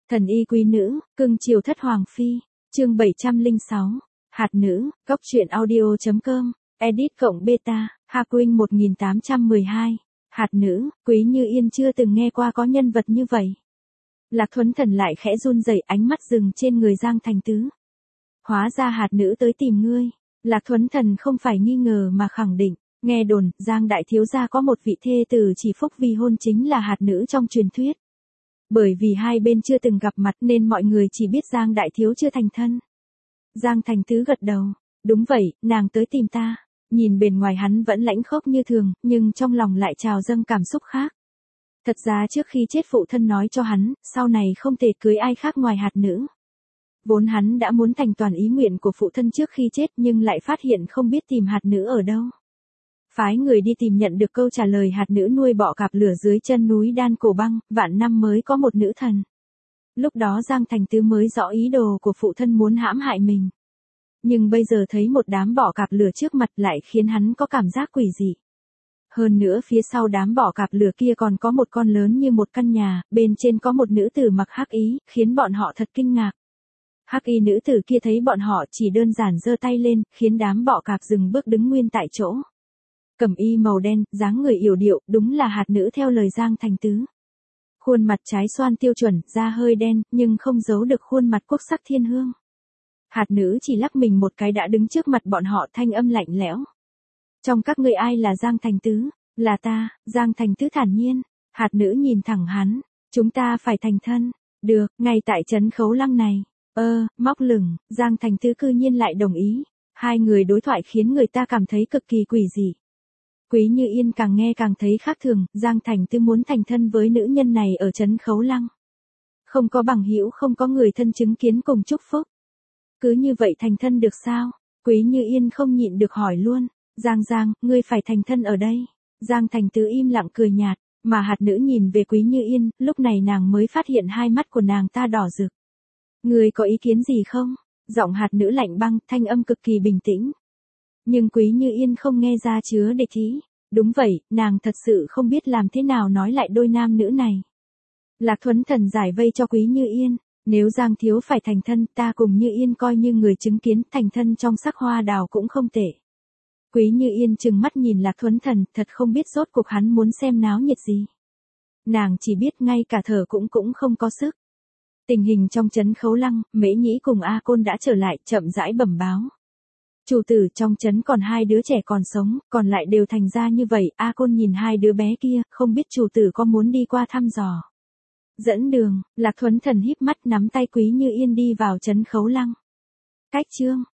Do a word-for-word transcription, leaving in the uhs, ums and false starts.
Thần y quý nữ, cưng chiều thất hoàng phi, chương bảy trăm lẻ sáu, hạt nữ, góc truyện audio chấm com, edit cộng beta, Haquin một nghìn tám trăm mười hai, hạt nữ, Quý Như Yên chưa từng nghe qua có nhân vật như vậy. Lạc Thuấn Thần lại khẽ run rẩy, ánh mắt dừng trên người Giang Thành Tứ. Hóa ra hạt nữ tới tìm ngươi. Lạc Thuấn Thần không phải nghi ngờ mà khẳng định, nghe đồn, Giang đại thiếu gia có một vị thê tử chỉ phúc vì hôn chính là hạt nữ trong truyền thuyết. Bởi vì hai bên chưa từng gặp mặt nên mọi người chỉ biết Giang đại thiếu chưa thành thân. Giang Thành Tứ gật đầu, đúng vậy, nàng tới tìm ta. Nhìn bề ngoài hắn vẫn lãnh khốc như thường, nhưng trong lòng lại trào dâng cảm xúc khác. Thật ra trước khi chết phụ thân nói cho hắn, sau này không thể cưới ai khác ngoài hạt nữ. Vốn hắn đã muốn thành toàn ý nguyện của phụ thân trước khi chết nhưng lại phát hiện không biết tìm hạt nữ ở đâu. Phái người đi tìm nhận được câu trả lời hạt nữ nuôi bọ cạp lửa dưới chân núi Đan Cổ Băng, vạn năm mới có một nữ thần. Lúc đó Giang Thành Tứ mới rõ ý đồ của phụ thân muốn hãm hại mình. Nhưng bây giờ thấy một đám bọ cạp lửa trước mặt lại khiến hắn có cảm giác quỷ dị. Hơn nữa phía sau đám bọ cạp lửa kia còn có một con lớn như một căn nhà, bên trên có một nữ tử mặc hắc ý, khiến bọn họ thật kinh ngạc. Hắc y nữ tử kia thấy bọn họ chỉ đơn giản giơ tay lên, khiến đám bọ cạp dừng bước đứng nguyên tại chỗ. Cẩm y màu đen, dáng người yểu điệu, đúng là hạt nữ theo lời Giang Thành Tứ. Khuôn mặt trái xoan tiêu chuẩn, da hơi đen, nhưng không giấu được khuôn mặt quốc sắc thiên hương. Hạt nữ chỉ lắc mình một cái đã đứng trước mặt bọn họ, thanh âm lạnh lẽo. Trong các ngươi ai là Giang Thành Tứ? Là ta. Giang Thành Tứ thản nhiên. Hạt nữ nhìn thẳng hắn. Chúng ta phải thành thân. Được, ngay tại trấn Khấu Lăng này. Ơ, móc lửng, Giang Thành Tứ cư nhiên lại đồng ý. Hai người đối thoại khiến người ta cảm thấy cực kỳ quỷ dị. Quý Như Yên càng nghe càng thấy khác thường, Giang Thành Tứ muốn thành thân với nữ nhân này ở trấn Khấu Lăng. Không có bằng hữu, không có người thân chứng kiến cùng chúc phúc. Cứ như vậy thành thân được sao? Quý Như Yên không nhịn được hỏi luôn. Giang Giang, ngươi phải thành thân ở đây. Giang Thành Tứ im lặng cười nhạt, mà hạt nữ nhìn về Quý Như Yên, lúc này nàng mới phát hiện hai mắt của nàng ta đỏ rực. Ngươi có ý kiến gì không? Giọng hạt nữ lạnh băng, thanh âm cực kỳ bình tĩnh. Nhưng Quý Như Yên không nghe ra chứa địch ý. Đúng vậy, nàng thật sự không biết làm thế nào nói lại đôi nam nữ này. Lạc Thuấn Thần giải vây cho Quý Như Yên. Nếu Giang thiếu phải thành thân, ta cùng Như Yên coi như người chứng kiến, thành thân trong sắc hoa đào cũng không tệ. Quý Như Yên trừng mắt nhìn Lạc Thuấn Thần, thật không biết rốt cuộc hắn muốn xem náo nhiệt gì. Nàng chỉ biết ngay cả thở cũng cũng không có sức. Tình hình trong trấn Khấu Lăng, Mễ Nhĩ cùng A Côn đã trở lại, chậm rãi bẩm báo. Chủ tử, trong trấn còn hai đứa trẻ còn sống, còn lại đều thành ra như vậy. A Côn nhìn hai đứa bé kia, không biết chủ tử có muốn đi qua thăm dò. Dẫn đường, Lạc Thuấn Thần híp mắt nắm tay Quý Như Yên đi vào trấn Khấu Lăng. Cách chương